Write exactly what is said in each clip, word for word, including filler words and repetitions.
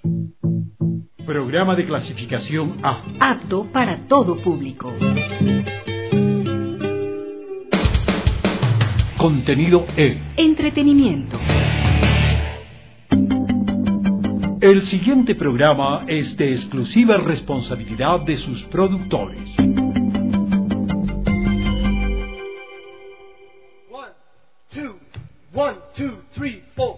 Programa de clasificación A. Apto para todo público. Contenido E. Entretenimiento. El siguiente programa es de exclusiva responsabilidad de sus productores. One, two, one, two, three, four.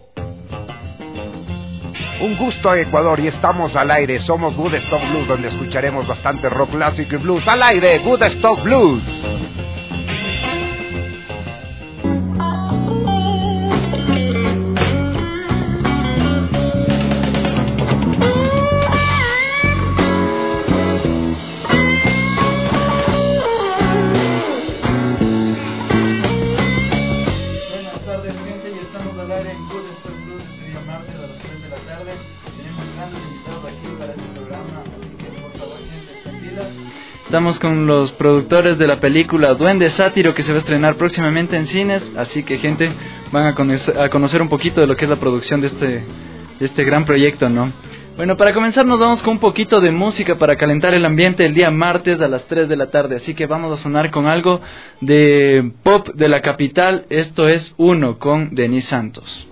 Un gusto, Ecuador, y estamos al aire. Somos Woodstock Blues, donde escucharemos bastante rock clásico y blues. Al aire, Woodstock Blues. Estamos con los productores de la película Duende Sátiro, que se va a estrenar próximamente en cines, así que gente, van a conocer, a conocer un poquito de lo que es la producción de este, de este gran proyecto, ¿no? Bueno, para comenzar nos vamos con un poquito de música para calentar el ambiente el día martes a las tres de la tarde, así que vamos a sonar con algo de pop de la capital. Esto es Uno con Denise Santos.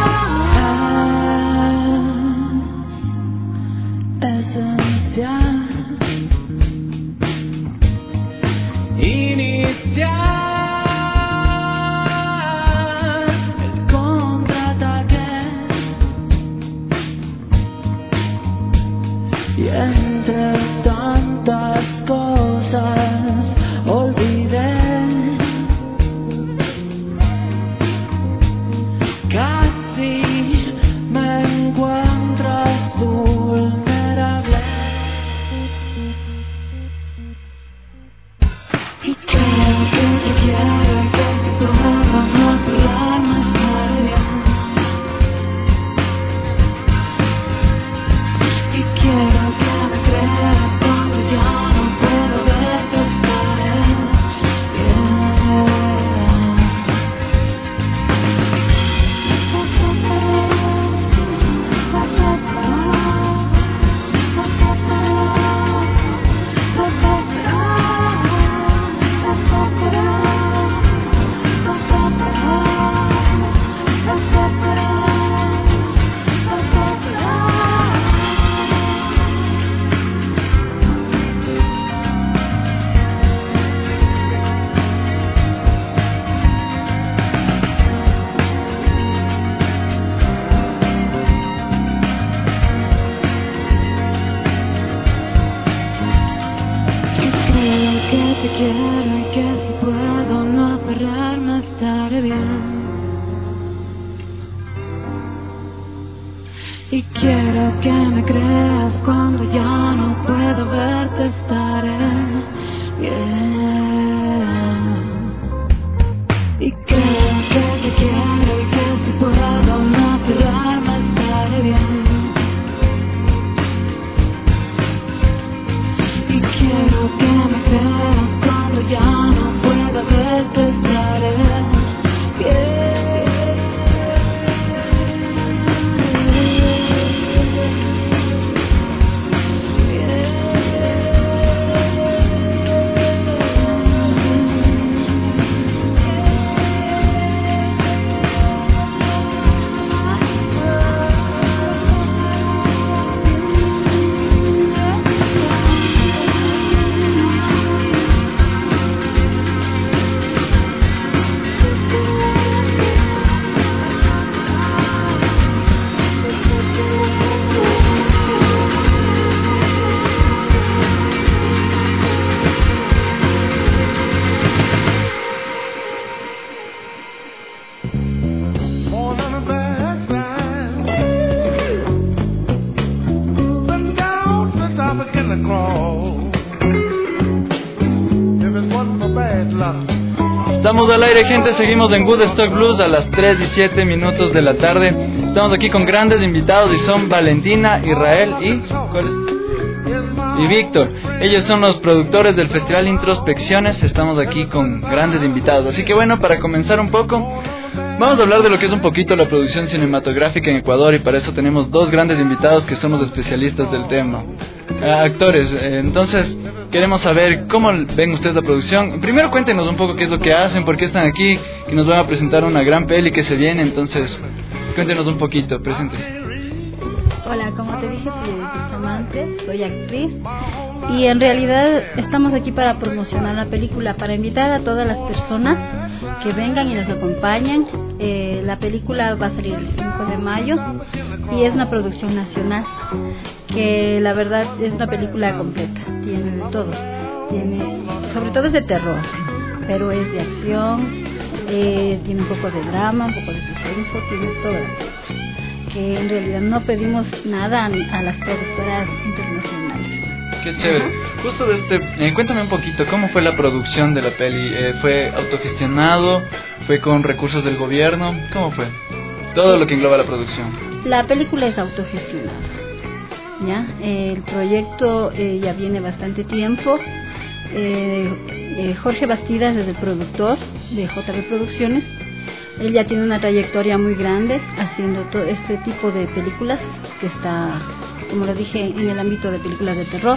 Esencial. quiero y que si puedo no aferrarme estaré bien. Y quiero que me creas cuando ya no puedo verte, estaré bien. Y creo que te quiero y que si puedo no aferrarme estaré bien. Y quiero que me creas cuando ya no puedo verte, estaré bien. Estamos al aire, gente, seguimos en Woodstock Blues a las tres y siete minutos de la tarde. Estamos aquí con grandes invitados y son Valentina, Israel y... ¿cuál es? Y Víctor. Ellos son los productores del Festival Introspecciones. Estamos aquí con grandes invitados. Así que bueno, para comenzar un poco, vamos a hablar de lo que es un poquito la producción cinematográfica en Ecuador, y para eso tenemos dos grandes invitados que somos especialistas del tema. Uh, actores, eh, entonces queremos saber cómo ven ustedes la producción. Primero cuéntenos un poco qué es lo que hacen, por qué están aquí, que nos van a presentar una gran peli que se viene. Entonces cuéntenos un poquito, preséntense. Hola, como te dije, soy Edith Bustamante, soy actriz y en realidad estamos aquí para promocionar la película, para invitar a todas las personas que vengan y nos acompañen. Eh, la película va a salir el cinco de mayo y es una producción nacional, que la verdad es una película completa, tiene de todo, tiene, sobre todo es de terror, pero es de acción, eh, tiene un poco de drama, un poco de suspenso, tiene todo, que en realidad no pedimos nada a las productoras internacionales. Qué chévere. Justo de este, eh, cuéntame un poquito, ¿cómo fue la producción de la peli? Eh, ¿Fue autogestionado? ¿Fue con recursos del gobierno? ¿Cómo fue? Todo lo que engloba la producción. La película es autogestionada, ¿ya? Eh, el proyecto eh, ya viene bastante tiempo. Eh, eh, Jorge Bastidas es el productor de J B Producciones. Él ya tiene una trayectoria muy grande haciendo todo este tipo de películas, que está, como lo dije, en el ámbito de películas de terror.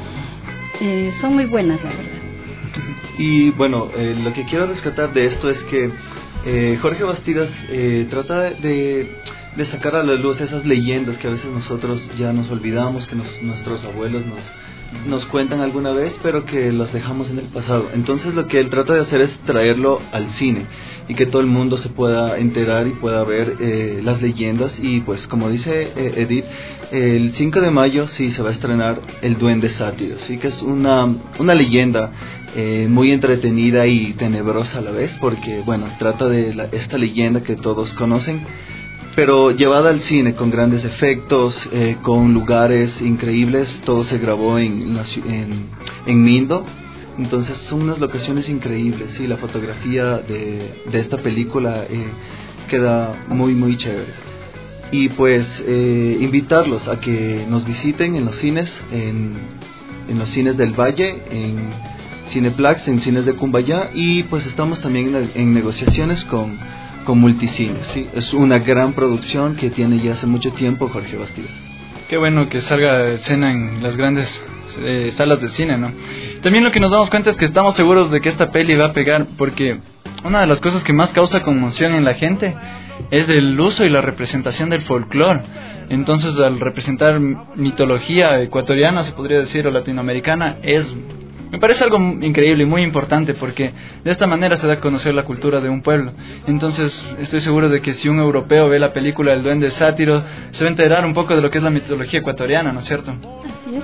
Eh, son muy buenas, la verdad. Y bueno, eh, lo que quiero rescatar de esto es que eh, Jorge Bastidas eh, trata de, de sacar a la luz esas leyendas que a veces nosotros ya nos olvidamos, que nos, nuestros abuelos nos, nos cuentan alguna vez, pero que las dejamos en el pasado. Entonces lo que él trata de hacer es traerlo al cine y que todo el mundo se pueda enterar y pueda ver eh, las leyendas. Y pues como dice eh, Edith, eh, el cinco de mayo sí se va a estrenar El Duende Sátiro, sí, que es una, una leyenda eh, muy entretenida y tenebrosa a la vez, porque bueno, trata de la, esta leyenda que todos conocen, pero llevada al cine con grandes efectos, eh, con lugares increíbles. Todo se grabó en, la, en, en Mindo. Entonces son unas locaciones increíbles, sí, la fotografía de, de esta película eh, queda muy muy chévere. Y pues eh, invitarlos a que nos visiten en los cines, en, en los cines del Valle, en Cineplex, en cines de Cumbayá, y pues estamos también en, en negociaciones con, con Multicines, sí, es una gran producción que tiene ya hace mucho tiempo Jorge Bastidas. Qué bueno que salga de escena en las grandes eh, salas de cine, ¿no? También lo que nos damos cuenta es que estamos seguros de que esta peli va a pegar, porque una de las cosas que más causa conmoción en la gente es el uso y la representación del folclore. Entonces, al representar mitología ecuatoriana, se podría decir, o latinoamericana, es, me parece algo increíble y muy importante, porque de esta manera se da a conocer la cultura de un pueblo. Entonces estoy seguro de que si un europeo ve la película El Duende Sátiro, se va a enterar un poco de lo que es la mitología ecuatoriana, ¿no es cierto? Así es.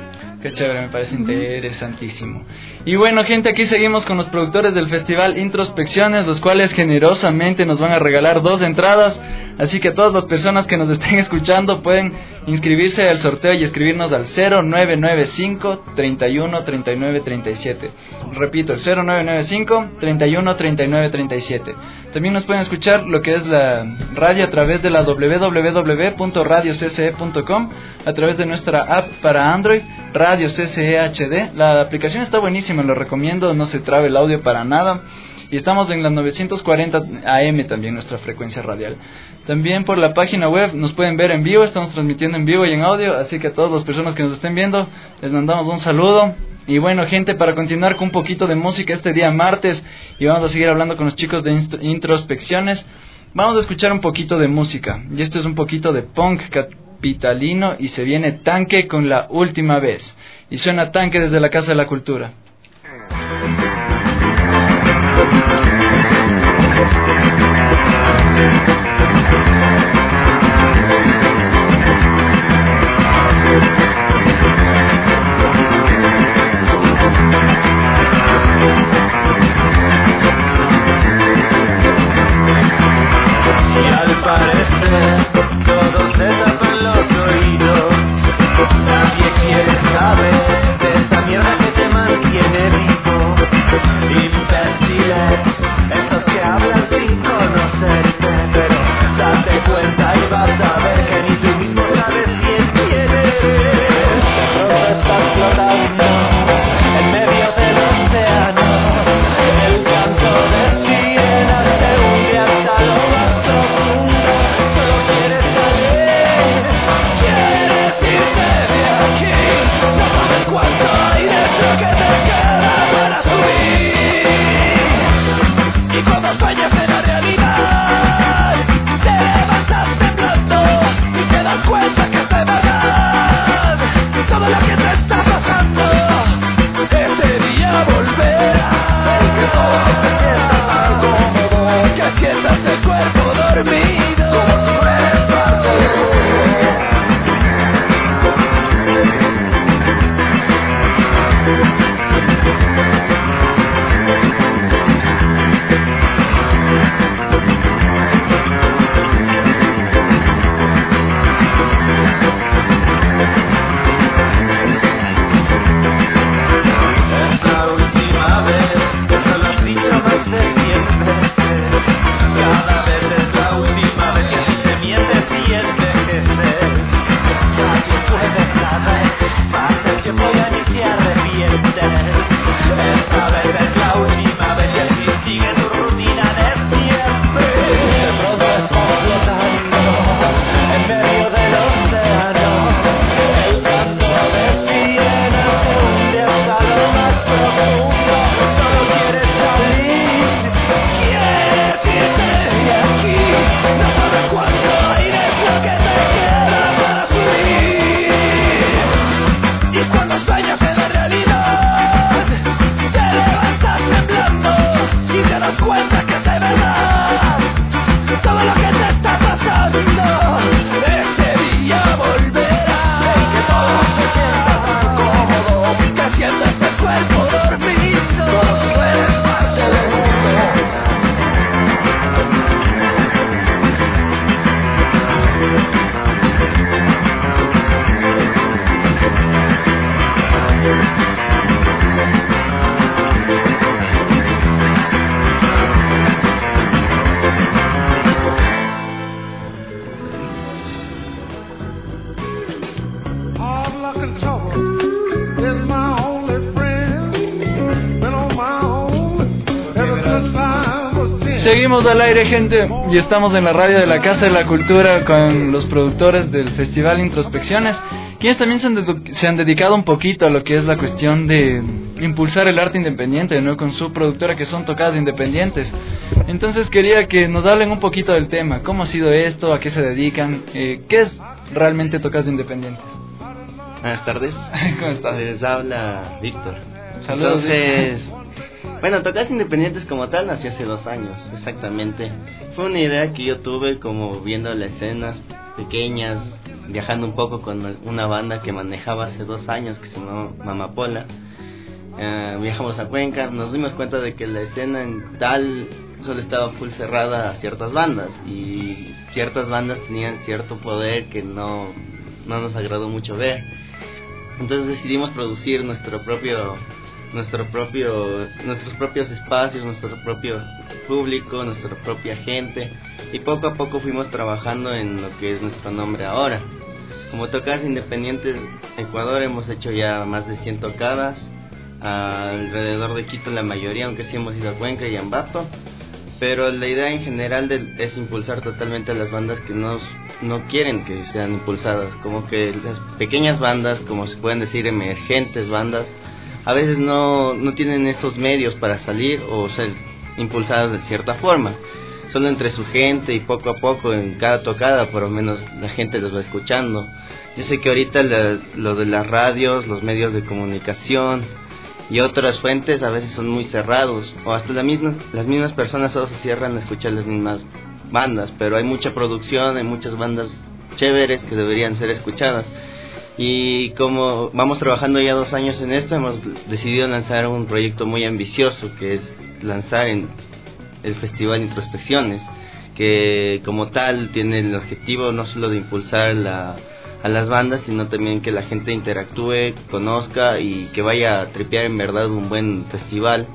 Qué chévere, me parece interesantísimo. Y bueno, gente, aquí seguimos con los productores del festival Introspecciones, los cuales generosamente nos van a regalar dos entradas. Así que todas las personas que nos estén escuchando pueden inscribirse al sorteo y escribirnos al cero nueve nueve cinco, treinta y uno, treinta y nueve, treinta y siete. Repito, el cero nueve nueve cinco, treinta y uno, treinta y nueve, treinta y siete. También nos pueden escuchar lo que es la radio a través de la doble u doble u doble u punto radio c c e punto com, a través de nuestra app para Android, Radio C C E H D. La aplicación está buenísima, lo recomiendo, no se trabe el audio para nada. Y estamos en las novecientos cuarenta A M también, nuestra frecuencia radial. También por la página web nos pueden ver en vivo, estamos transmitiendo en vivo y en audio, así que a todas las personas que nos estén viendo les mandamos un saludo. Y bueno, gente, para continuar con un poquito de música este día martes, y vamos a seguir hablando con los chicos de Introspecciones, vamos a escuchar un poquito de música. Y esto es un poquito de punk capitalino, y se viene Tanque con La Última Vez. Y suena Tanque desde la Casa de la Cultura. Seguimos al aire, gente, y estamos en la radio de la Casa de la Cultura con los productores del Festival Introspecciones, quienes también se han, de- se han dedicado un poquito a lo que es la cuestión de impulsar el arte independiente, ¿no? Con su productora, que son Tocadas Independientes. Entonces quería que nos hablen un poquito del tema, cómo ha sido esto, a qué se dedican, eh, qué es realmente Tocadas Independientes. Buenas tardes. ¿Cómo estás? Les habla Víctor. Saludos. Entonces, bueno, Tocadas Independientes como tal nació hace dos años, exactamente. Fue una idea que yo tuve como viendo las escenas pequeñas viajando un poco con una banda que manejaba hace dos años que se llamaba Mamapola. Uh, viajamos a Cuenca, nos dimos cuenta de que la escena en tal solo estaba full cerrada a ciertas bandas y ciertas bandas tenían cierto poder que no, no nos agradó mucho ver. Entonces decidimos producir nuestro propio, nuestro propio, nuestros propios espacios, nuestro propio público, nuestra propia gente, y poco a poco fuimos trabajando en lo que es nuestro nombre ahora. Como Tocadas Independientes Ecuador hemos hecho ya más de cien tocadas alrededor de Quito, la mayoría, aunque sí hemos ido a Cuenca y a Ambato, pero la idea en general de, es impulsar totalmente a las bandas que no, no quieren que sean impulsadas, como que las pequeñas bandas, como se pueden decir emergentes bandas, a veces no, no tienen esos medios para salir o ser impulsadas de cierta forma, solo entre su gente, y poco a poco en cada tocada por lo menos la gente los va escuchando. Yo sé que ahorita la, lo de las radios, los medios de comunicación y otras fuentes a veces son muy cerrados, o hasta la misma, las mismas personas solo se cierran a escuchar las mismas bandas, pero hay mucha producción, hay muchas bandas chéveres que deberían ser escuchadas. Y como vamos trabajando ya dos años en esto, hemos decidido lanzar un proyecto muy ambicioso, que es lanzar en el Festival Introspecciones, que como tal tiene el objetivo no solo de impulsar la a las bandas, sino también que la gente interactúe, conozca y que vaya a tripear en verdad un buen festival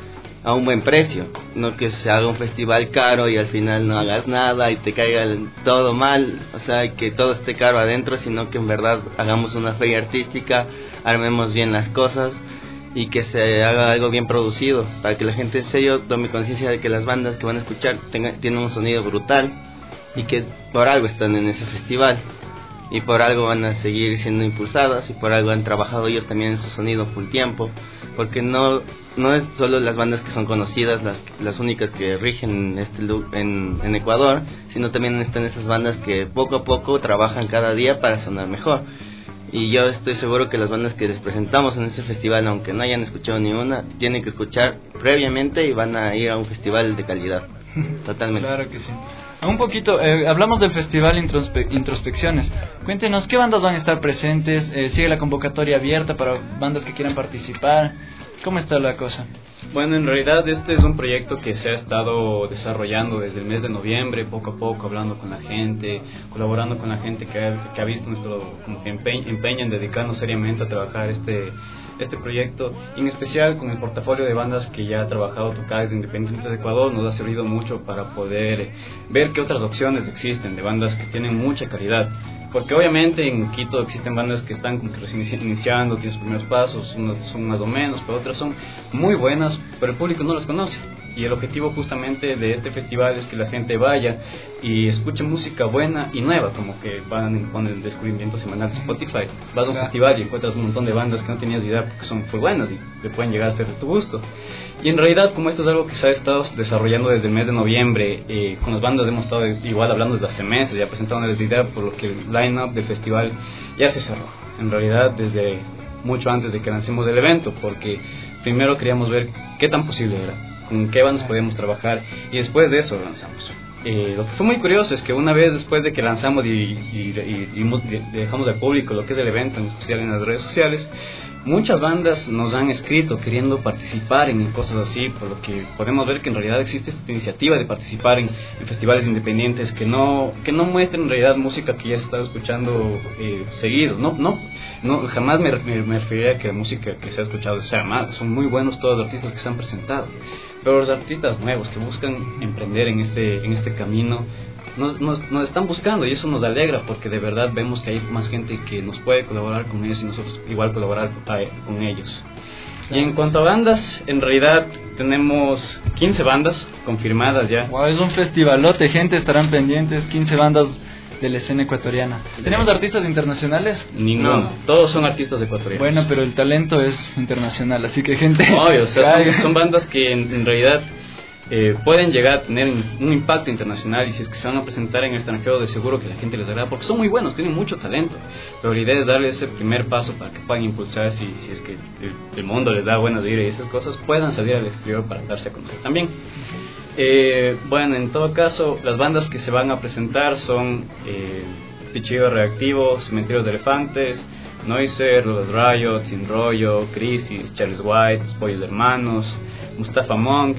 a un buen precio, no que se haga un festival caro y al final no hagas nada y te caiga todo mal, o sea, que todo esté caro adentro, sino que en verdad hagamos una feria artística, armemos bien las cosas y que se haga algo bien producido, para que la gente en serio tome conciencia de que las bandas que van a escuchar tengan, tienen un sonido brutal y que por algo están en ese festival. Y por algo van a seguir siendo impulsadas, y por algo han trabajado ellos también en su sonido full tiempo, porque no no es solo las bandas que son conocidas las las únicas que rigen este en, en Ecuador, sino también están esas bandas que poco a poco trabajan cada día para sonar mejor. Y yo estoy seguro que las bandas que les presentamos en ese festival, aunque no hayan escuchado ni una, tienen que escuchar previamente y van a ir a un festival de calidad. Totalmente. Claro que sí. Un poquito, eh, hablamos del Festival Introspe- Introspecciones. Cuéntenos, ¿qué bandas van a estar presentes? Eh, ¿Sigue la convocatoria abierta para bandas que quieran participar? ¿Cómo está la cosa? Bueno, en realidad este es un proyecto que se ha estado desarrollando desde el mes de noviembre, poco a poco, hablando con la gente, colaborando con la gente que ha, que ha visto nuestro como que empeño, empeño en dedicarnos seriamente a trabajar este este proyecto, y en especial con el portafolio de bandas que ya ha trabajado Tocadas Independientes de Ecuador, nos ha servido mucho para poder ver qué otras opciones existen de bandas que tienen mucha calidad, porque obviamente en Quito existen bandas que están como que recién iniciando, tienen sus primeros pasos, unas son más o menos, pero otras son muy buenas, pero el público no las conoce. Y el objetivo justamente de este festival es que la gente vaya y escuche música buena y nueva, como que van con el descubrimiento semanal de Spotify. Vas a un festival y encuentras un montón de bandas que no tenías idea porque son muy buenas y te pueden llegar a ser de tu gusto. Y en realidad, como esto es algo que se ha estado desarrollando desde el mes de noviembre, eh, con las bandas hemos estado igual hablando desde hace meses, ya presentándoles la idea, por lo que el line-up del festival ya se cerró. En realidad, desde mucho antes de que lancemos el evento, porque primero queríamos ver qué tan posible era, con qué bandas podíamos trabajar, y después de eso lo lanzamos. Eh, lo que fue muy curioso es que una vez después de que lanzamos y, y, y, y dejamos al público lo que es el evento, en especial en las redes sociales, muchas bandas nos han escrito queriendo participar en cosas así, por lo que podemos ver que en realidad existe esta iniciativa de participar en, en festivales independientes que no que no muestren en realidad música que ya se está escuchando eh, seguido. No, no, no, jamás me, me, me referiría a que la música que se ha escuchado sea mala, son muy buenos todos los artistas que se han presentado, pero los artistas nuevos que buscan emprender en este en este camino Nos, nos, nos están buscando, y eso nos alegra porque de verdad vemos que hay más gente que nos puede colaborar con ellos y nosotros igual colaborar con ellos. Y en cuanto a bandas, en realidad tenemos quince bandas confirmadas ya. Wow, es un festivalote, gente, estarán pendientes, quince bandas de la escena ecuatoriana. ¿Tenemos artistas internacionales? Ninguno, no. Todos son artistas ecuatorianos. Bueno, pero el talento es internacional, así que gente... Obvio, o sea, son, son bandas que en, en realidad... Eh, pueden llegar a tener un impacto internacional, y si es que se van a presentar en el extranjero de seguro que la gente les agrada porque son muy buenos, tienen mucho talento, pero la idea es darle ese primer paso para que puedan impulsar, si, si es que el, el mundo les da buenas ideas y esas cosas, puedan salir al exterior para darse a conocer también. Eh, bueno, en todo caso, las bandas que se van a presentar son eh, Pichillo Reactivo, Cementerios de Elefantes, Noiser, Los Riot, Sin Rollo, Crisis, Charles White, Los Pollos Hermanos, Mustafa Monk.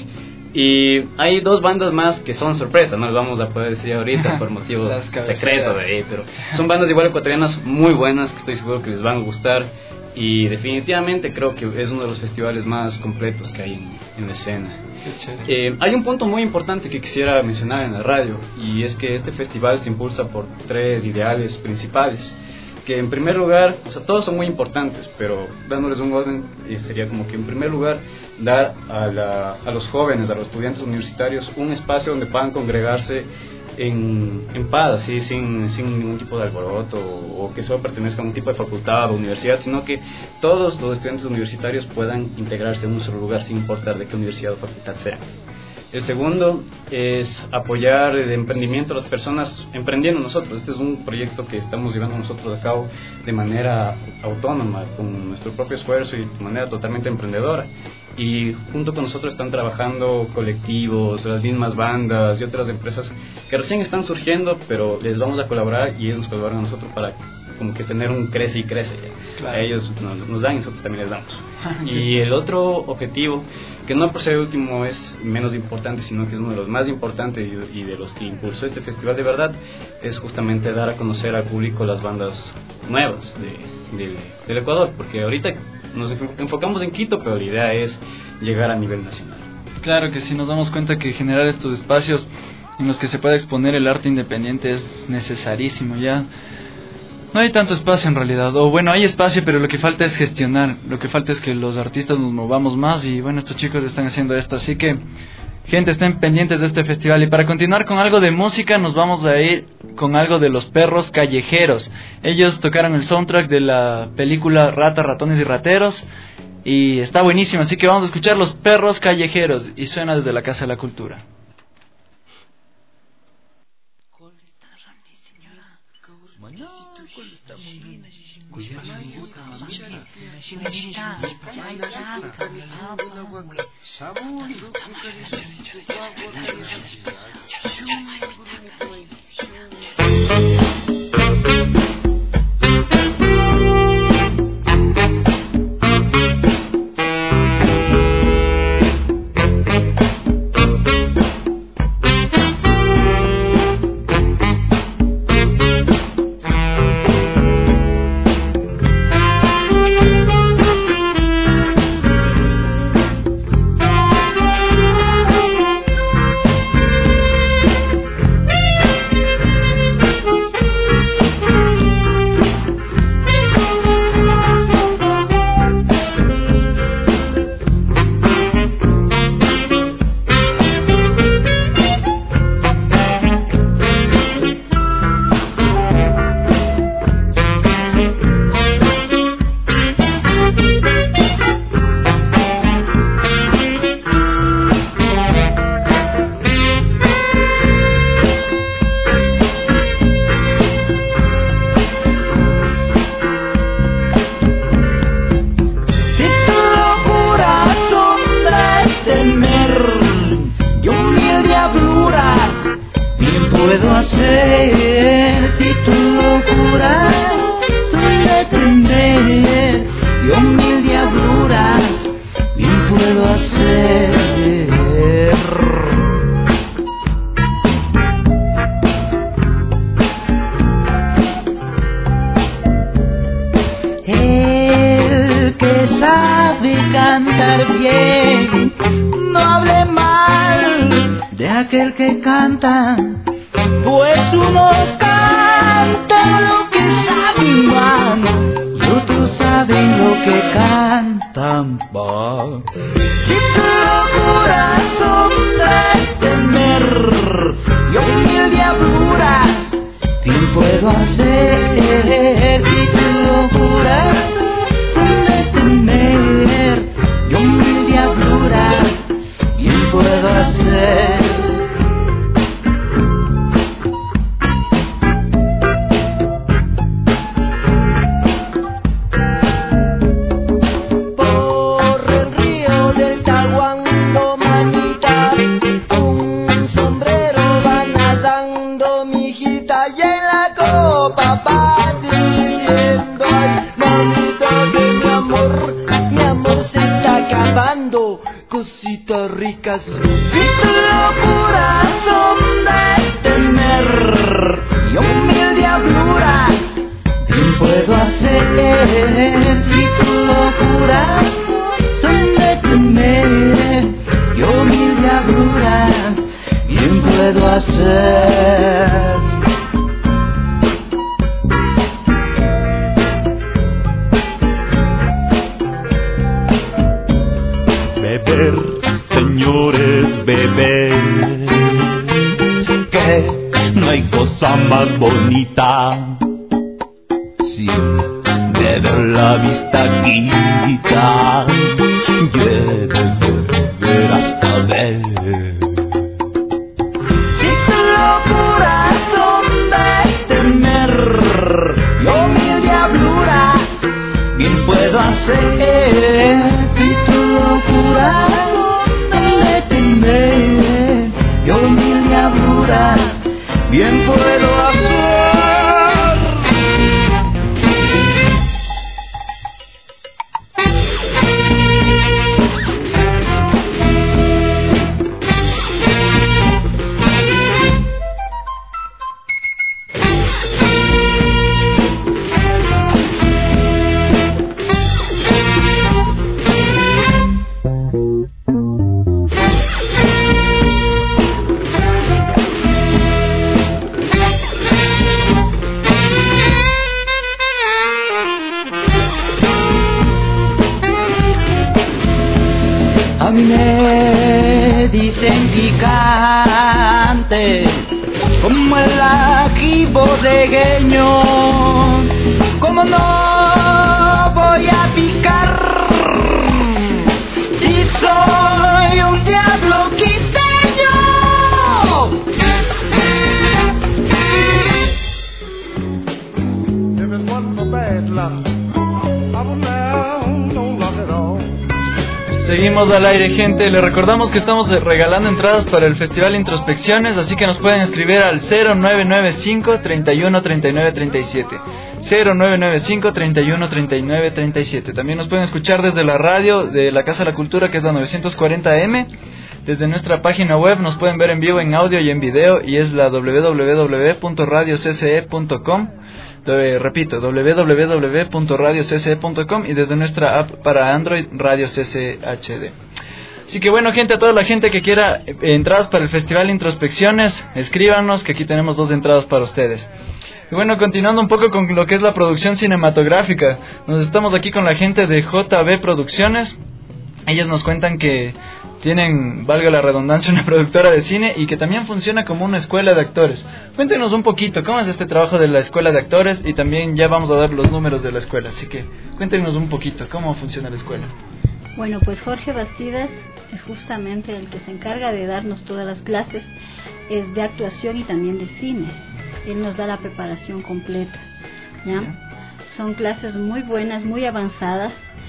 Y hay dos bandas más que son sorpresa, no les vamos a poder decir ahorita por motivos secretos de ahí, pero son bandas igual ecuatorianas muy buenas que estoy seguro que les van a gustar. Y definitivamente creo que es uno de los festivales más completos que hay en, en la escena. Eh, hay un punto muy importante que quisiera mencionar en la radio, y es que este festival se impulsa por tres ideales principales, que en primer lugar, o sea, todos son muy importantes, pero dándoles un orden, eh, sería como que en primer lugar dar a, la, a los jóvenes, a los estudiantes universitarios, un espacio donde puedan congregarse en, en paz, ¿sí? sin, sin ningún tipo de alboroto, o, o que solo pertenezca a un tipo de facultad o universidad, sino que todos los estudiantes universitarios puedan integrarse en un solo lugar sin importar de qué universidad o facultad sea. El segundo es apoyar el emprendimiento de las personas emprendiendo nosotros. Este es un proyecto que estamos llevando nosotros a cabo de manera autónoma, con nuestro propio esfuerzo y de manera totalmente emprendedora. Y junto con nosotros están trabajando colectivos, las mismas bandas y otras empresas que recién están surgiendo, pero les vamos a colaborar y ellos nos colaboran a nosotros para como que tener un crece y crece. Claro. A ellos nos, nos dan y nosotros también les damos. Y el otro objetivo, que no por ser el último es menos importante, sino que es uno de los más importantes y, y de los que impulsó este festival de verdad, es justamente dar a conocer al público las bandas nuevas de, de, del Ecuador, porque ahorita nos enfocamos en Quito, pero la idea es llegar a nivel nacional. Claro que sí, nos damos cuenta que generar estos espacios en los que se pueda exponer el arte independiente es necesarísimo. Ya no hay tanto espacio en realidad, o bueno, hay espacio, pero lo que falta es gestionar, lo que falta es que los artistas nos movamos más, y bueno, estos chicos están haciendo esto, así que gente, estén pendientes de este festival. Y para continuar con algo de música, nos vamos a ir con algo de Los Perros Callejeros. Ellos tocaron el soundtrack de la película Ratas, Ratones y Rateros, y está buenísimo, así que vamos a escuchar Los Perros Callejeros, y suena desde la Casa de la Cultura. Aquel que canta, pues uno canta lo que saben, y otros saben lo que cantan. Si tu corazón trae temer y mil diabluras, bien puedo hacer. Si tu corazón trae temer y mil diabluras, bien puedo hacer. Copa ricas. Si tu locura son de temer y mil diabluras, bien puedo hacer. Si tu locura son de temer y mil diabluras, bien puedo hacer. Beber, señores, beber, que no hay cosa más bonita. Si beber la vista quita, quiere beber hasta ver. Si tu locura son de temer yo mil diabluras, bien puedo hacer. Si tu locura son de temer yo mil diabluras, bien puedo hacer. A mí me dicen picante como el ají bodegueño. ¿Cómo no voy a picar si soy un diablo quiteño? If it wasn't for bad luck, I would now no luck at all. Seguimos al aire, gente. Les recordamos que estamos regalando entradas para el Festival Introspecciones, así que nos pueden escribir al cero nueve nueve cinco, treinta y uno, treinta y nueve, treinta y siete. cero nueve nueve cinco, treinta y uno, treinta y nueve, treinta y siete. También nos pueden escuchar desde la radio de la Casa de la Cultura, que es la novecientos cuarenta A M. Desde nuestra página web nos pueden ver en vivo, en audio y en video, y es la doble u doble u doble u punto radio c c e punto com. De, repito, doble u doble u doble u punto radio c c e punto com, y desde nuestra app para Android, Radio C C H D. Así que bueno, gente, a toda la gente que quiera eh, entradas para el Festival Introspecciones, escríbanos que aquí tenemos dos entradas para ustedes. Y bueno, continuando un poco con lo que es la producción cinematográfica, nos estamos aquí con la gente de J B Producciones. Ellos nos cuentan que tienen, valga la redundancia, una productora de cine y que también funciona como una escuela de actores. Cuéntenos un poquito cómo es este trabajo de la escuela de actores, y también ya vamos a dar los números de la escuela, así que cuéntenos un poquito cómo funciona la escuela. Bueno, pues Jorge Bastidas es justamente el que se encarga de darnos todas las clases, es de actuación y también de cine. Él nos da la preparación completa, ¿ya? Son clases muy buenas, muy avanzadas.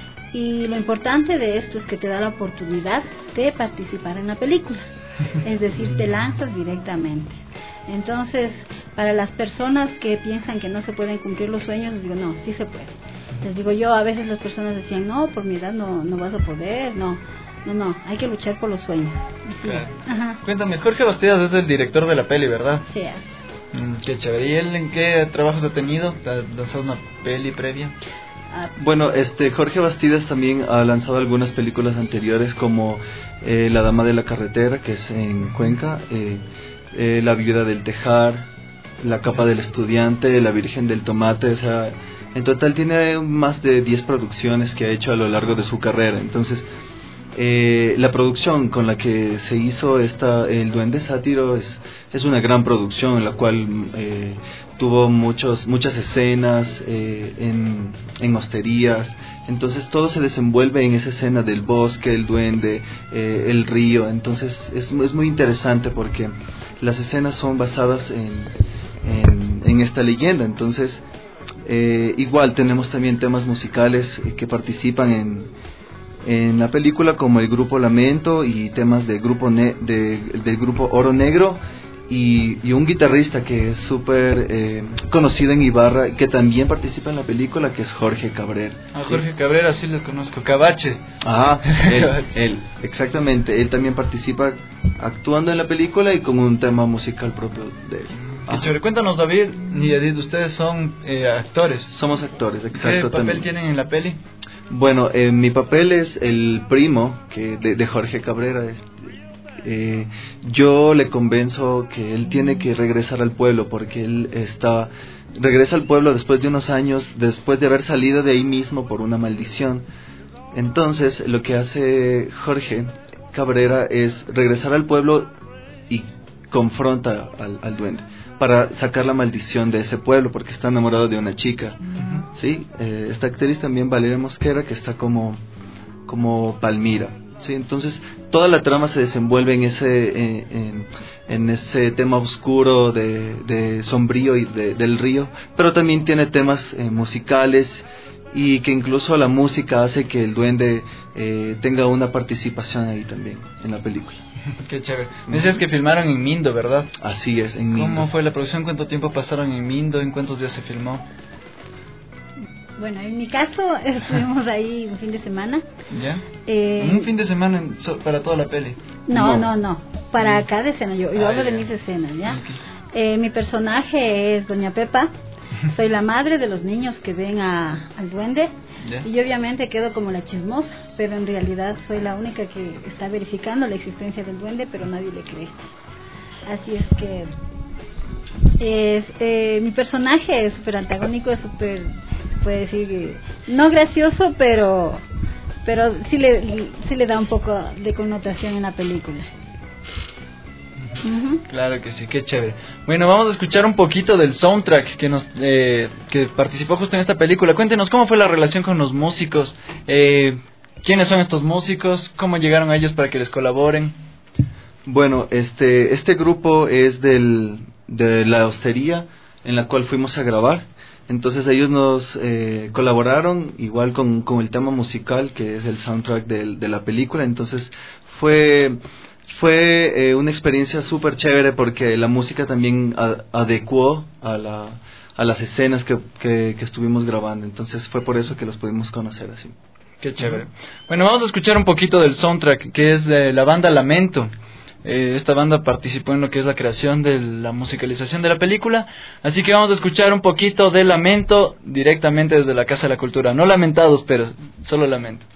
Y lo importante de esto es que te da la oportunidad de participar en la película, es decir, te lanzas directamente. Entonces, para las personas que piensan que no se pueden cumplir los sueños, les digo, no, sí se puede. Les digo yo, a veces las personas decían, no, por mi edad no, no vas a poder, no, no, no, hay que luchar por los sueños. Sí. Claro. Ajá. Cuéntame, Jorge Bastidas es el director de la peli, ¿verdad? Sí, así. Mm, qué chévere. ¿Y él en qué trabajos ha tenido? ¿Ha lanzado una peli previa? Bueno, este Jorge Bastidas también ha lanzado algunas películas anteriores, como eh, La Dama de la Carretera, que es en Cuenca, eh, eh, La Viuda del Tejar, La Capa del Estudiante, La Virgen del Tomate. O sea, en total tiene más de diez producciones que ha hecho a lo largo de su carrera. Entonces, eh, la producción con la que se hizo esta El Duende Sátiro es, es una gran producción, en la cual eh, tuvo muchos, muchas escenas eh, en, en hosterías. Entonces todo se desenvuelve en esa escena del bosque, el duende, eh, el río. Entonces es, es muy interesante porque las escenas son basadas en, en, en esta leyenda. Entonces eh, igual tenemos también temas musicales que participan en en la película, como el grupo Lamento y temas del grupo ne- de, del grupo Oro Negro, y, y un guitarrista que es súper eh, conocido en Ibarra, que también participa en la película, que es Jorge Cabrera. Ah, Jorge ¿sí? Cabrera, sí lo conozco, Cabache. Ah, él, él, exactamente, él también participa actuando en la película y con un tema musical propio de él. Qué chévere. Cuéntanos, David y Edith, ustedes son eh, actores. Somos actores, exacto. ¿Qué papel también tienen en la peli? Bueno, eh, mi papel es el primo que de, de Jorge Cabrera. Es, eh, yo le convenzo que él tiene que regresar al pueblo porque él está regresa al pueblo después de unos años, después de haber salido de ahí mismo por una maldición. Entonces, lo que hace Jorge Cabrera es regresar al pueblo y confronta al, al duende para sacar la maldición de ese pueblo porque está enamorado de una chica. Uh-huh. Sí, eh, esta actriz también Valeria Mosquera, que está como como Palmira. Sí, entonces toda la trama se desenvuelve en ese eh, en, en ese tema oscuro de, de sombrío y de, del río, pero también tiene temas eh, musicales y que incluso la música hace que el duende eh, tenga una participación ahí también en la película. Qué chévere. Me decías que filmaron en Mindo, ¿verdad? Así es, en Mindo. ¿Cómo fue la producción? ¿Cuánto tiempo pasaron en Mindo? ¿En cuántos días se filmó? Bueno, en mi caso estuvimos ahí un fin de semana. ¿Ya? Eh, ¿Un fin de semana en, so, para toda la peli? No, no, no. no. Para mm. cada escena. Yo, yo ah, hablo ya. de mis escenas, ¿ya? Okay. Eh, mi personaje es Doña Pepa. Soy la madre de los niños que ven a, al duende. Yeah. Y obviamente quedo como la chismosa, pero en realidad soy la única que está verificando la existencia del duende, pero nadie le cree. Así es que es, eh, mi personaje es súper antagónico, es súper, se puede decir, no gracioso, pero pero sí le, sí le da un poco de connotación en la película. Uh-huh. Claro que sí, qué chévere. Bueno, vamos a escuchar un poquito del soundtrack que nos eh, que participó justo en esta película. Cuéntenos cómo fue la relación con los músicos, eh, quiénes son estos músicos, cómo llegaron a ellos para que les colaboren. Bueno, este este grupo es del de la hostería en la cual fuimos a grabar. Entonces ellos nos eh, colaboraron igual con, con el tema musical que es el soundtrack de, de la película. Entonces fue Fue eh, una experiencia súper chévere porque la música también a, adecuó a, la, a las escenas que, que, que estuvimos grabando. Entonces fue por eso que los pudimos conocer así. Qué chévere. Bueno, vamos a escuchar un poquito del soundtrack, que es de la banda Lamento. Eh, esta banda participó en lo que es la creación de la musicalización de la película. Así que vamos a escuchar un poquito de Lamento directamente desde la Casa de la Cultura. No lamentados, pero solo Lamento.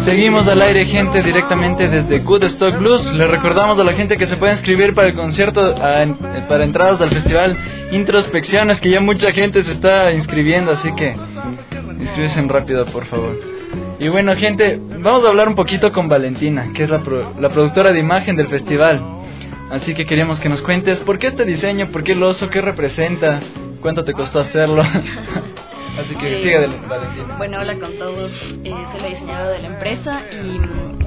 Seguimos al aire, gente, directamente desde Good Stock Blues. Le recordamos a la gente que se puede inscribir para el concierto, a, en, para entradas al festival Introspecciones, que ya mucha gente se está inscribiendo, así que inscríbese rápido, por favor. Y bueno, gente, vamos a hablar un poquito con Valentina, que es la, pro, la productora de imagen del festival. Así que queríamos que nos cuentes por qué este diseño, por qué el oso, qué representa, cuánto te costó hacerlo. Así que eh, siga, Valentina. Bueno, hola con todos. Eh, soy la diseñadora de la empresa y,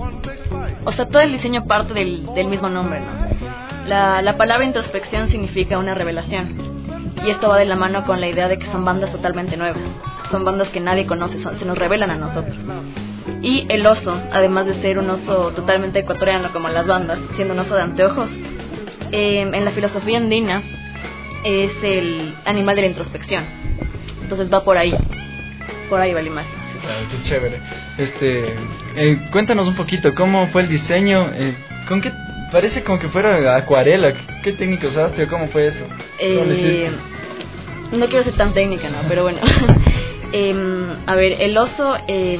o sea, todo el diseño parte del, del mismo nombre, ¿no? La, la palabra introspección significa una revelación y esto va de la mano con la idea de que son bandas totalmente nuevas. Son bandas que nadie conoce, son, se nos revelan a nosotros. Y el oso, además de ser un oso totalmente ecuatoriano como las bandas, siendo un oso de anteojos, eh, en la filosofía andina es el animal de la introspección. Entonces va por ahí, por ahí va la imagen. Sí. Ah, qué chévere. Este, eh, cuéntanos un poquito, ¿cómo fue el diseño? Eh, ¿Con qué? Parece como que fuera acuarela. ¿Qué, qué técnica usaste o cómo fue eso? ¿Cómo lo hiciste? No quiero ser tan técnica, ¿no? Pero bueno. eh, a ver, el oso eh,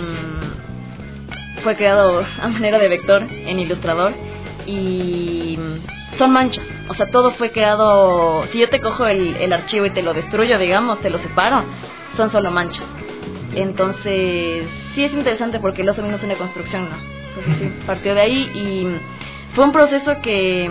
fue creado a manera de vector en Illustrator y son manchas. O sea, todo fue creado. Si yo te cojo el, el archivo y te lo destruyo, digamos, te lo separo, son solo manchas. Entonces, sí es interesante porque el oso mismo es una construcción, ¿no? Entonces sí, partió de ahí y fue un proceso que,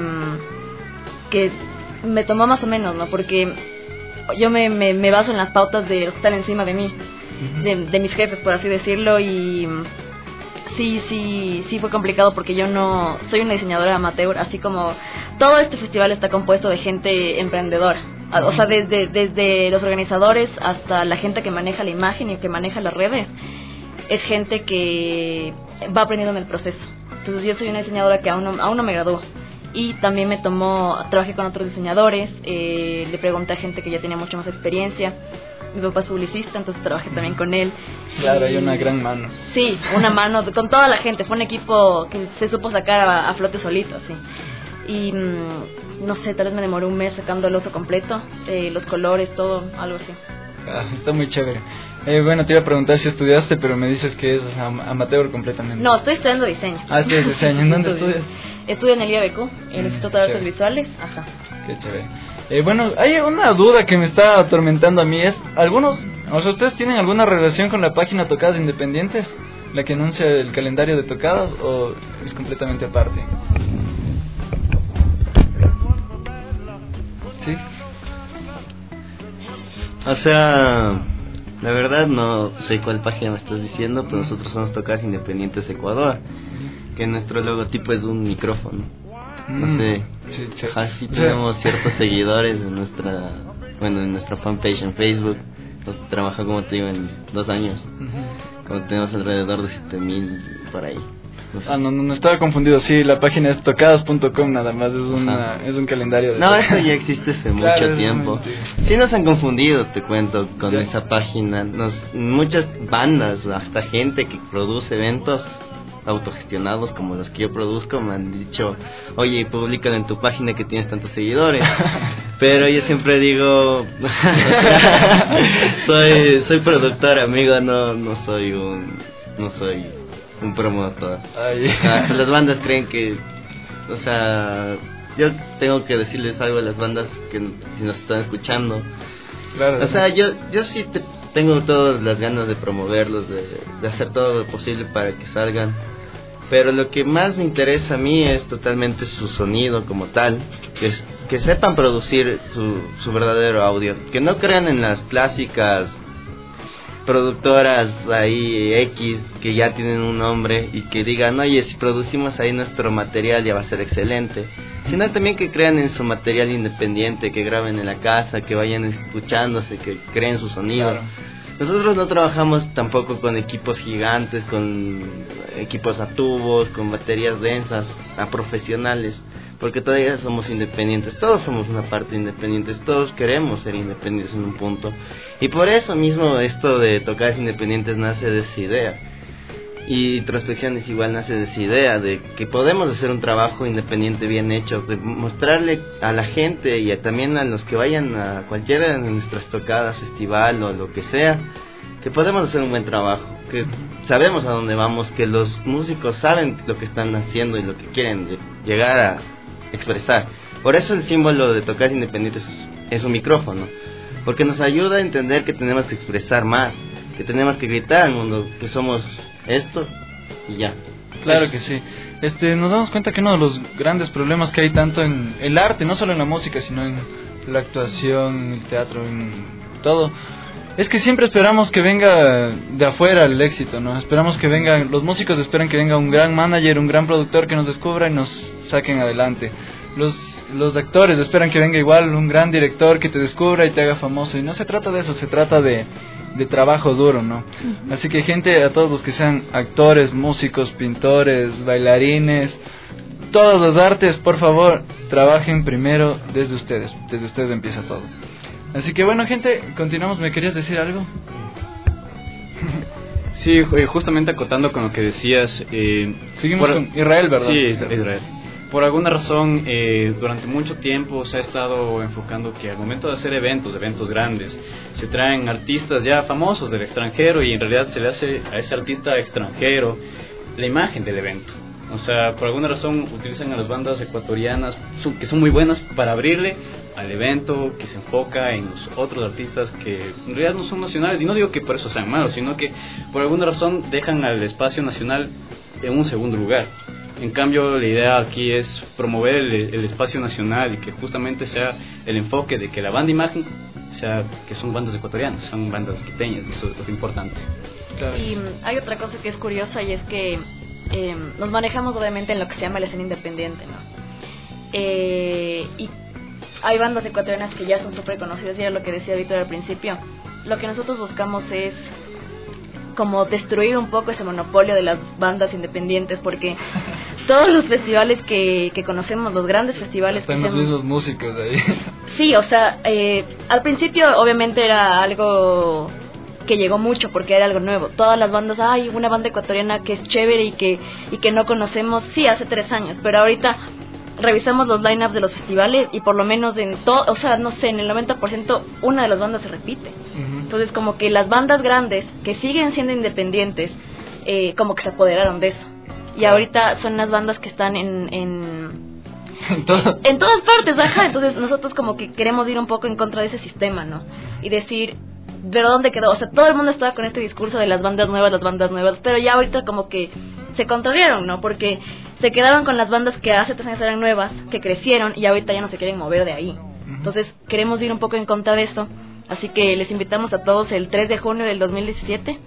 que me tomó más o menos, ¿no? Porque yo me, me, me baso en las pautas de los que están encima de mí, de, de mis jefes, por así decirlo, y sí, sí, sí fue complicado porque yo no soy una diseñadora amateur, así como todo este festival está compuesto de gente emprendedora, o sea, desde, desde los organizadores hasta la gente que maneja la imagen y que maneja las redes, es gente que va aprendiendo en el proceso. Entonces yo soy una diseñadora que aún no, aún no me graduó. Y también me tomó, trabajé con otros diseñadores, eh, le pregunté a gente que ya tenía mucha más experiencia. Mi papá es publicista, entonces trabajé también con él. Claro, y, hay una gran mano. Sí, una mano con toda la gente. Fue un equipo que se supo sacar a, a flote solito, sí. Y mmm, no sé, tal vez me demoré un mes sacando el oso completo, eh, los colores, todo, algo así. Ah, está muy chévere. Eh, bueno, te iba a preguntar si estudiaste, pero me dices que es am- amateur completamente. No, estoy estudiando diseño. Ah, estudias diseño. ¿En dónde estudias? Estudio en el I A B Q, en el Instituto de Artes Visuales. Ajá. Qué chévere. Eh, bueno, hay una duda que me está atormentando a mí, es, ¿algunos, o sea, ustedes tienen alguna relación con la página Tocadas Independientes, la que anuncia el calendario de tocadas, o es completamente aparte? ¿Sí? O sea, la verdad no sé cuál página me estás diciendo, pero nosotros somos Tocadas Independientes Ecuador, que nuestro logotipo es un micrófono. No sé, sí, sí. así tenemos ciertos seguidores en nuestra, bueno, en nuestra fanpage en Facebook. Nos trabaja, como te digo, en dos años. Uh-huh. Como tenemos alrededor de siete mil por ahí. No sé. Ah, no, no, no estaba confundido. Sí, la página es tocadas punto com nada más, es una, es un calendario de no, eso ya existe hace mucho claro, tiempo. Sí nos han confundido, te cuento, con ya. esa página. Nos, muchas bandas, hasta gente que produce eventos autogestionados como los que yo produzco, me han dicho, oye, publican en tu página que tienes tantos seguidores. Pero yo siempre digo, soy soy productor, amigo, no no soy un no soy un promotor. Ay. Las bandas creen que, o sea, yo tengo que decirles algo a las bandas que si nos están escuchando. Claro. O sea, yo yo sí te, tengo todas las ganas de promoverlos, de, de hacer todo lo posible para que salgan. Pero lo que más me interesa a mí es totalmente su sonido como tal, que, que sepan producir su, su verdadero audio, que no crean en las clásicas productoras ahí X que ya tienen un nombre y que digan, oye, si producimos ahí nuestro material ya va a ser excelente, sino también que crean en su material independiente, que graben en la casa, que vayan escuchándose, que creen su sonido. Claro. Nosotros no trabajamos tampoco con equipos gigantes, con equipos a tubos, con baterías densas, a profesionales, porque todavía somos independientes, todos somos una parte independientes, todos queremos ser independientes en un punto. Y por eso mismo esto de Tocadas Independientes nace de esa idea. Y Introspecciones igual nace de esa idea, de que podemos hacer un trabajo independiente bien hecho, de mostrarle a la gente y a, también a los que vayan a cualquiera de nuestras tocadas, festival o lo que sea, que podemos hacer un buen trabajo. que sabemos a dónde vamos, que los músicos saben lo que están haciendo y lo que quieren llegar a expresar. Por eso el símbolo de Tocadas Independientes es, es un micrófono, porque nos ayuda a entender que tenemos que expresar más, que tenemos que gritar al mundo que somos esto y ya. Claro Eso. que sí. Este, nos damos cuenta que uno de los grandes problemas que hay tanto en el arte, no solo en la música, sino en la actuación, el teatro, en todo, es que siempre esperamos que venga de afuera el éxito, ¿no? Esperamos que venga, los músicos esperan que venga un gran manager, un gran productor que nos descubra y nos saquen adelante. Los, los actores esperan que venga igual un gran director que te descubra y te haga famoso. Y no se trata de eso, se trata de, de trabajo duro, ¿no? Uh-huh. Así que gente, a todos los que sean actores, músicos, pintores, bailarines, todos los artes, por favor, trabajen primero desde ustedes. Desde ustedes empieza todo. Así que bueno, gente, continuamos. ¿Me querías decir algo? Sí, justamente acotando con lo que decías. Eh, Seguimos por, con Israel, ¿verdad? Sí, Israel. Por alguna razón, eh, durante mucho tiempo se ha estado enfocando que al momento de hacer eventos, eventos grandes, se traen artistas ya famosos del extranjero y en realidad se le hace a ese artista extranjero la imagen del evento. O sea, por alguna razón utilizan a las bandas ecuatorianas que son muy buenas para abrirle al evento, que se enfoca en los otros artistas que en realidad no son nacionales. Y no digo que por eso sean malos, sino que por alguna razón dejan al espacio nacional en un segundo lugar. En cambio, la idea aquí es promover el, el espacio nacional y que justamente sea el enfoque de que la banda imagen sea que son bandas ecuatorianas, son bandas quiteñas, eso es lo importante. Claro. Y hay otra cosa que es curiosa y es que eh, nos manejamos obviamente en lo que se llama la escena independiente, ¿no? Eh, y hay bandas ecuatorianas que ya son súper conocidas y era lo que decía Víctor al principio. Lo que nosotros buscamos es como destruir un poco ese monopolio de las bandas independientes, porque todos los festivales que, que conocemos, los grandes festivales están que los hacemos, mismos músicos ahí. Sí, o sea, eh, al principio obviamente era algo que llegó mucho porque era algo nuevo. Todas las bandas, hay una banda ecuatoriana que es chévere y que y que no conocemos, sí, hace tres años, pero ahorita revisamos los lineups de los festivales y por lo menos en todo, o sea, no sé, en el noventa por ciento una de las bandas se repite. Uh-huh. Entonces, como que las bandas grandes que siguen siendo independientes, eh, como que se apoderaron de eso. Y ahorita son las bandas que están en en, en, todo. en todas partes, ajá. Entonces, nosotros como que queremos ir un poco en contra de ese sistema, ¿no? Y decir, ¿pero dónde quedó? O sea, todo el mundo estaba con este discurso de las bandas nuevas, las bandas nuevas, pero ya ahorita como que se contrariaron, ¿no? Porque se quedaron con las bandas que hace tres años eran nuevas, que crecieron y ahorita ya no se quieren mover de ahí. Entonces queremos ir un poco en contra de eso. Así que les invitamos a todos el tres de junio del dos mil diecisiete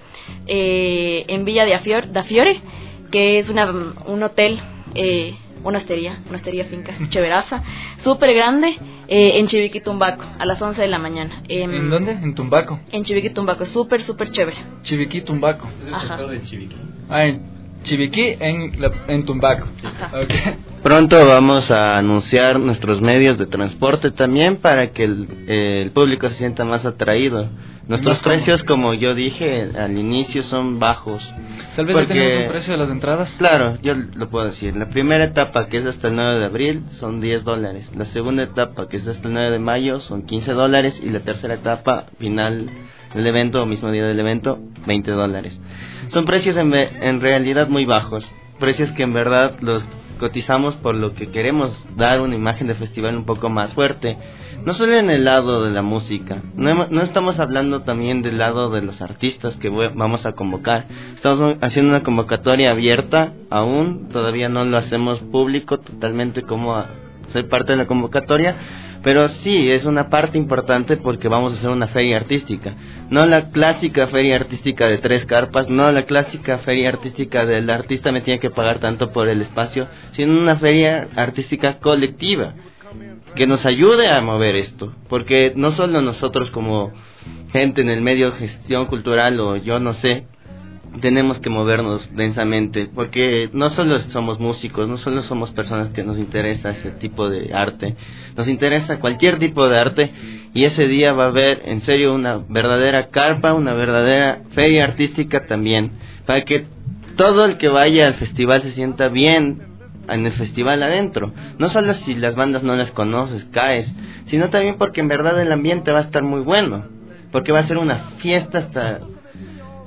eh, en Villa de Afior, da Fiore, que es una, un hotel, eh, una hostería, una hostería finca, chéveraza, súper grande, eh, en Chiviquitumbaco, a las once de la mañana. Eh, ¿En dónde? En Tumbaco. En Chiviquitumbaco, súper, súper chévere. Chiviquitumbaco. Es el sector de Chiviqui. Ah, en Chiviquí en, la, en Tumbaco. Sí. Okay. Pronto vamos a anunciar nuestros medios de transporte también para que el, eh, el público se sienta más atraído. Nuestros más precios, cómodo. Como yo dije al inicio, son bajos. Tal vez porque, ya tenemos un precio de las entradas. Claro, yo lo puedo decir. La primera etapa, que es hasta el nueve de abril, son diez dólares. La segunda etapa, que es hasta el nueve de mayo, son quince dólares. Y la tercera etapa, final del evento, o mismo día del evento, veinte dólares. Son precios en, en realidad muy bajos. Precios que en verdad los cotizamos por lo que queremos dar una imagen de festival un poco más fuerte. No solo en el lado de la música, no, hemos, no estamos hablando también del lado de los artistas que voy, vamos a convocar. Estamos haciendo una convocatoria abierta aún, todavía no lo hacemos público totalmente como a, soy parte de la convocatoria, pero sí, es una parte importante porque vamos a hacer una feria artística. No la clásica feria artística de tres carpas, no la clásica feria artística del artista me tiene que pagar tanto por el espacio, sino una feria artística colectiva que nos ayude a mover esto. Porque no solo nosotros como gente en el medio de gestión cultural o yo no sé, tenemos que movernos densamente, porque no solo somos músicos, no solo somos personas que nos interesa ese tipo de arte, nos interesa cualquier tipo de arte, y ese día va a haber en serio una verdadera carpa, una verdadera feria artística también, para que todo el que vaya al festival se sienta bien en el festival adentro, no solo si las bandas no las conoces, caes, sino también porque en verdad el ambiente va a estar muy bueno, porque va a ser una fiesta hasta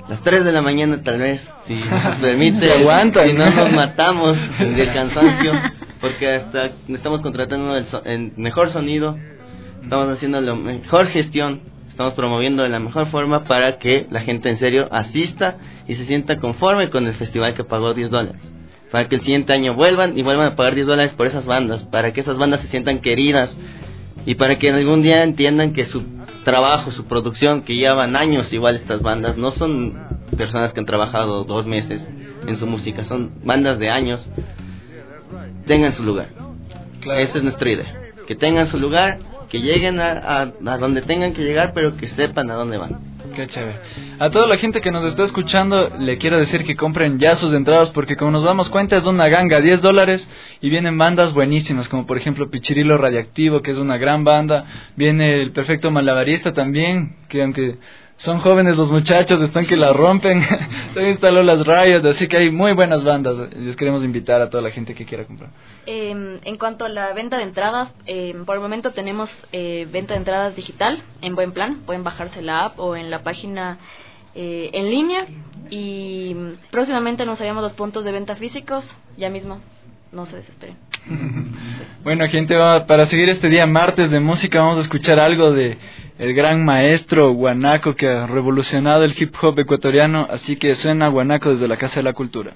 las tres de la mañana tal vez, si nos permite, se aguanta, si no nos matamos de cansancio, porque hasta estamos contratando el, so, el mejor sonido, estamos haciendo la mejor gestión, estamos promoviendo de la mejor forma para que la gente en serio asista y se sienta conforme con el festival que pagó diez dólares. Para que el siguiente año vuelvan y vuelvan a pagar diez dólares por esas bandas, para que esas bandas se sientan queridas y para que algún día entiendan que su trabajo, su producción, que llevan años igual estas bandas, no son personas que han trabajado dos meses en su música, son bandas de años, tengan su lugar. Claro. Esa es nuestra idea, que tengan su lugar, que lleguen a, a, a donde tengan que llegar, pero que sepan a dónde van. Qué chévere. A toda la gente que nos está escuchando, le quiero decir que compren ya sus entradas, porque como nos damos cuenta es una ganga, diez dólares, y vienen bandas buenísimas, como por ejemplo Pichirilo Radiactivo, que es una gran banda, viene el Perfecto Malabarista también, que aunque son jóvenes los muchachos, están que la rompen, se instaló las Riot, así que hay muy buenas bandas, les queremos invitar a toda la gente que quiera comprar. Eh, en cuanto a la venta de entradas, eh, por el momento tenemos eh, venta de entradas digital en Buen Plan, pueden bajarse la app o en la página eh, en línea, y próximamente anunciaremos los puntos de venta físicos, ya mismo, no se desesperen. Bueno, gente, para seguir este día martes de música vamos a escuchar algo de el gran maestro Guanaco, que ha revolucionado el hip hop ecuatoriano, así que suena Guanaco desde la Casa de la Cultura.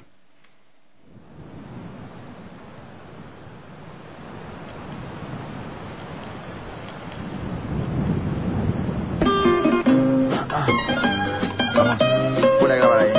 Vamos, pura grabar ahí.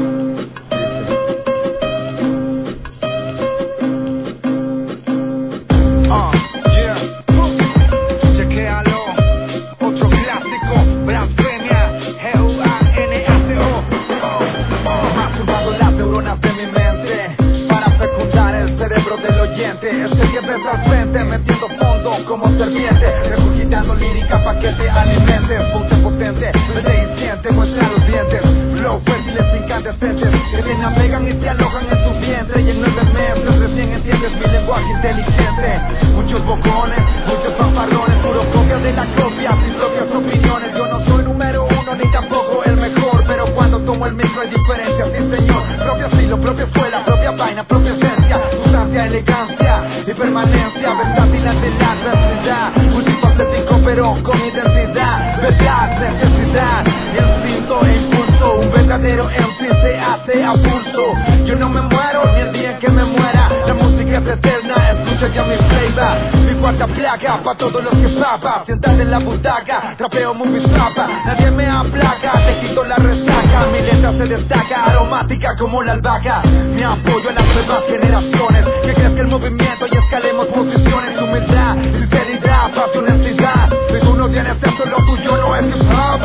Uh, yeah. Chequéalo, otro clásico, blasfemia, G U A N A C O. Masturbando las neuronas de mi mente para fecundar el cerebro del oyente. Este que ves al frente, metiendo fondo como serpiente, regurgitando lírica pa' que te alimentes. Ponte potente, vete y siente, muestra los dientes. Flow fértiles incandescentes que te navegan y te alojan en tu vientre. Y en nueve meses recién entiendes mi lenguaje inteligente. Muchos bocones, muchos fanfarrones, puro copia de la copia, sin propias opiniones. Yo no soy número uno ni tampoco el mejor, pero cuando tomo el micro hay diferencia, sí señor. Propio estilo, propia escuela, propia vaina, propia esencia, sustancia, elegancia y permanencia, versátil ante la adversidad, multifacético pero con identidad, verdad, necesidad, instinto e impulso, un verdadero M C se hace a pulso. Yo no me muero ni el día en que me muera, la música es eterna, escucha ya mi flavor, mi cuarta placa pa' todos los que papan, siéntate en la butaca, trapeo muy zapa, nadie me aplaca, te quito la resaca, mi letra se destaca, aromática como la albahaca, mi apoyo a las nuevas generaciones, que crezca el movimiento y escalemos posiciones, humildad, sinceridad, paz y honestidad, si tú no tienes esto, lo tuyo no es hip hop.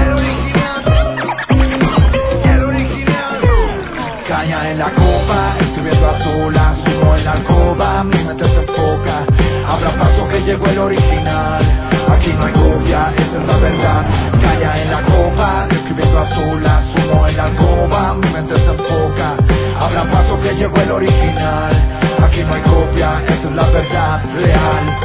Caña en la copa, estoy viendo a solas, sumo en la alcoba, mi mente se enfoca, habrá paso que llegó el original, aquí no hay copia, esa es la verdad. Caña en la copa, escribiendo a solas, sumo en la alcoba, mi mente se enfoca, habrá paso que llegó el original, aquí no hay copia, esa es la verdad real.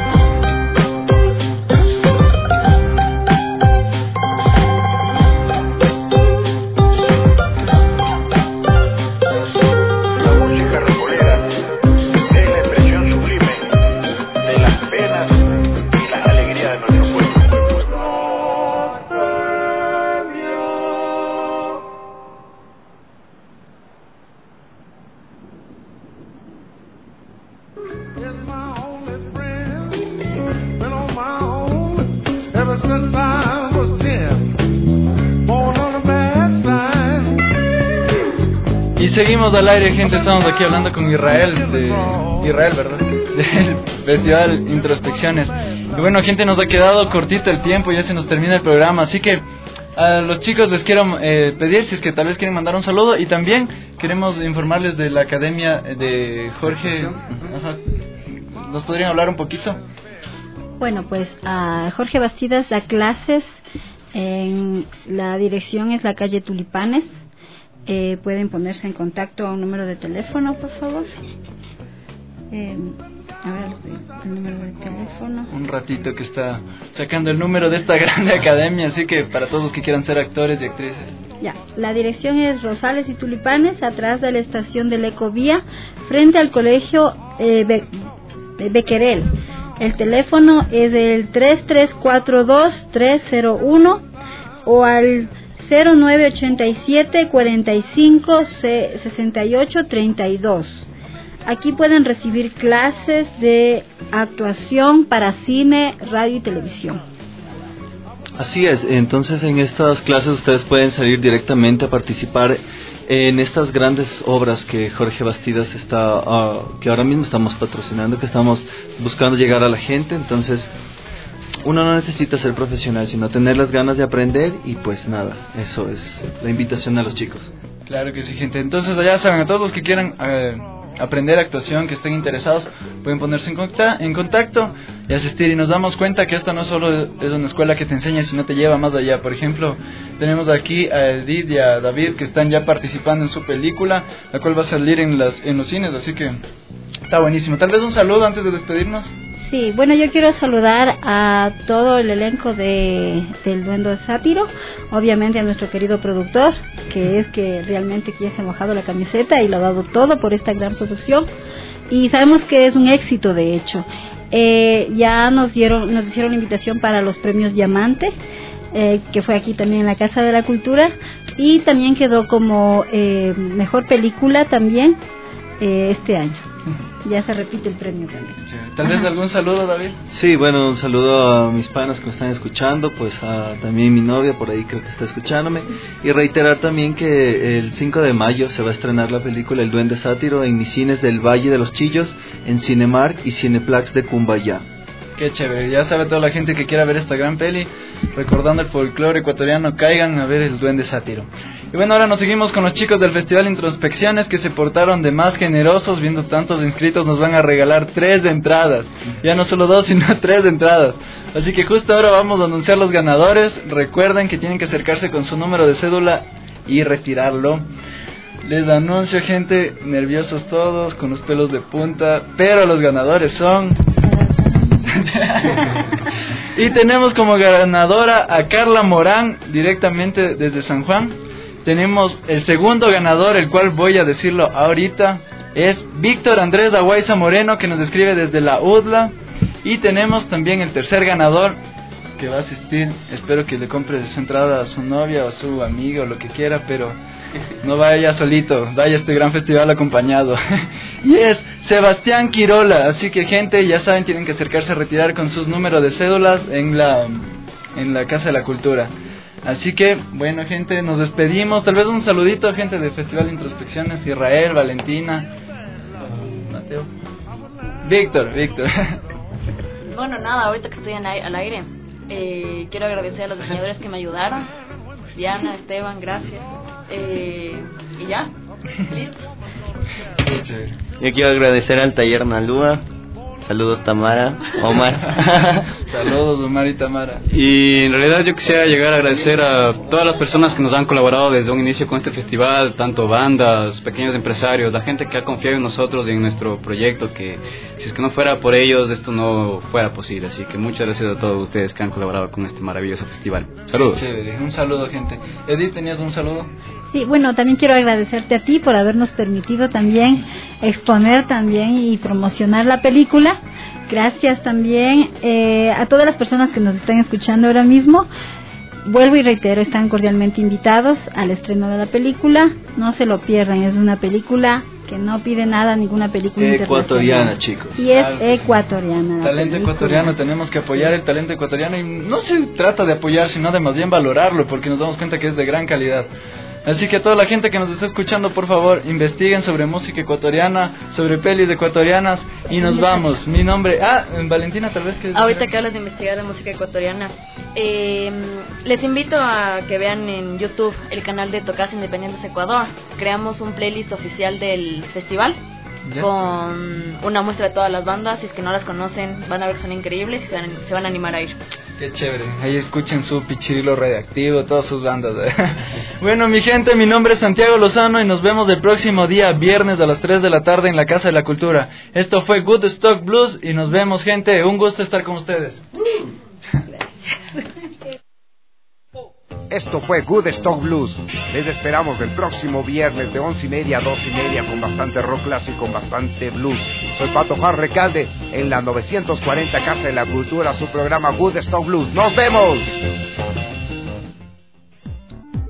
Y seguimos al aire, gente, estamos aquí hablando con Israel, de Israel, ¿verdad? Del Festival Introspecciones. Y bueno, gente, nos ha quedado cortito el tiempo, ya se nos termina el programa, así que a los chicos les quiero eh, pedir si es que tal vez quieren mandar un saludo, y también queremos informarles de la academia de Jorge. Ajá. ¿Nos podrían hablar un poquito? Bueno, pues a Jorge Bastidas da clases en la dirección es la calle Tulipanes. Eh, pueden ponerse en contacto a un número de teléfono, por favor. Eh, a ver, el número de teléfono. Un ratito que está sacando el número de esta grande academia, así que para todos los que quieran ser actores y actrices. Ya, la dirección es Rosales y Tulipanes, atrás de la estación del Ecovía, frente al colegio eh, Be Bequerel. El teléfono es el tres tres cuatro dos tres cero uno o al cero nueve ochenta y siete cuarenta y cinco sesenta y ocho treinta y dos. Aquí pueden recibir clases de actuación para cine, radio y televisión. Así es, entonces en estas clases ustedes pueden salir directamente a participar en estas grandes obras que Jorge Bastidas está, uh, que ahora mismo estamos patrocinando, que estamos buscando llegar a la gente. Entonces uno no necesita ser profesional, sino tener las ganas de aprender y pues nada, eso es la invitación a los chicos. Claro que sí, gente. Entonces ya saben, a todos los que quieran eh, aprender actuación, que estén interesados, pueden ponerse en, conta en contacto y asistir. Y nos damos cuenta que esta no solo es una escuela que te enseña, sino te lleva más allá. Por ejemplo, tenemos aquí a Edith y a David que están ya participando en su película, la cual va a salir en, las, en los cines, así que está buenísimo. Tal vez un saludo antes de despedirnos. Sí, bueno, yo quiero saludar a todo el elenco de del Duende Sátiro, obviamente a nuestro querido productor, que es que realmente que ya se ha mojado la camiseta y lo ha dado todo por esta gran producción, y sabemos que es un éxito, de hecho. Eh, ya nos dieron, nos hicieron invitación para los premios Diamante, eh, que fue aquí también en la Casa de la Cultura, y también quedó como eh, mejor película también eh, este año. Ya se repite el premio también. Sí. Tal vez algún saludo, David. Sí, bueno, un saludo a mis panas que me están escuchando, pues a también mi novia por ahí creo que está escuchándome, y reiterar también que el cinco de mayo se va a estrenar la película El Duende Sátiro en mis cines del Valle de los Chillos, en Cinemark y Cineplex de Cumbayá. Qué chévere, ya sabe toda la gente que quiera ver esta gran peli, recordando el folclore ecuatoriano, caigan a ver El Duende Sátiro. Y bueno, ahora nos seguimos con los chicos del Festival Introspecciones, que se portaron de más generosos, viendo tantos inscritos nos van a regalar tres entradas, ya no solo dos sino tres entradas. Así que justo ahora vamos a anunciar los ganadores. Recuerden que tienen que acercarse con su número de cédula y retirarlo. Les anuncio, gente, nerviosos todos, con los pelos de punta, pero los ganadores son... Y tenemos como ganadora a Carla Morán, directamente desde San Juan. Tenemos el segundo ganador, el cual voy a decirlo ahorita, es Víctor Andrés Aguaiza Moreno, que nos escribe desde la U D L A. Y tenemos también el tercer ganador, que va a asistir. Espero que le compre su entrada a su novia o a su amiga o lo que quiera, pero no vaya solito, vaya a este gran festival acompañado. Y es Sebastián Quirola. Así que, gente, ya saben, tienen que acercarse a retirar con sus números de cédulas en la, en la Casa de la Cultura. Así que, bueno, gente, nos despedimos. Tal vez un saludito, gente del Festival de Introspecciones, Israel, Valentina, Mateo, Víctor, Víctor. Bueno, nada, ahorita que estoy al aire, eh, quiero agradecer a los diseñadores que me ayudaron. Diana, Esteban, gracias. Eh, y ya, listo. Yo quiero agradecer al Taller Nalúa. Saludos, Tamara, Omar. Saludos, Omar y Tamara. Y en realidad yo quisiera llegar a agradecer a todas las personas que nos han colaborado desde un inicio con este festival, tanto bandas, pequeños empresarios, la gente que ha confiado en nosotros y en nuestro proyecto, que si es que no fuera por ellos esto no fuera posible. Así que muchas gracias a todos ustedes que han colaborado con este maravilloso festival. Saludos. Chévere. Un saludo, gente. Edith, ¿tenías un saludo? Sí, bueno, también quiero agradecerte a ti por habernos permitido también exponer también y promocionar la película. Gracias también eh, a todas las personas que nos están escuchando ahora mismo. Vuelvo y reitero, están cordialmente invitados al estreno de la película. No se lo pierdan, es una película que no pide nada, ninguna película ecuatoriana, chicos. Y es ecuatoriana. Talento ecuatoriano, tenemos que apoyar el talento ecuatoriano, y no se trata de apoyar, sino de más bien valorarlo, porque nos damos cuenta que es de gran calidad. Así que a toda la gente que nos está escuchando, por favor, investiguen sobre música ecuatoriana, sobre pelis ecuatorianas, y nos vamos. Mi nombre... Ah, Valentina, tal vez que... Ahorita que hablas de investigar de música ecuatoriana, eh, les invito a que vean en YouTube el canal de Tocas Independientes Ecuador. Creamos un playlist oficial del festival, ¿ya?, con una muestra de todas las bandas. Si es que no las conocen, van a ver que son increíbles y se van, se van a animar a ir. Qué chévere, ahí escuchen su Pichirilo Radioactivo, todas sus bandas. Bueno, mi gente, mi nombre es Santiago Lozano y nos vemos el próximo día, viernes a las tres de la tarde en la Casa de la Cultura. Esto fue Good Stock Blues y nos vemos, gente. Un gusto estar con ustedes. Gracias. Esto fue Good Stock Blues. Les esperamos el próximo viernes de once y media a dos y media con bastante rock clásico, con bastante blues. Soy Pato Juan Recalde en la novecientos cuarenta Casa de la Cultura, su programa Good Stock Blues. ¡Nos vemos!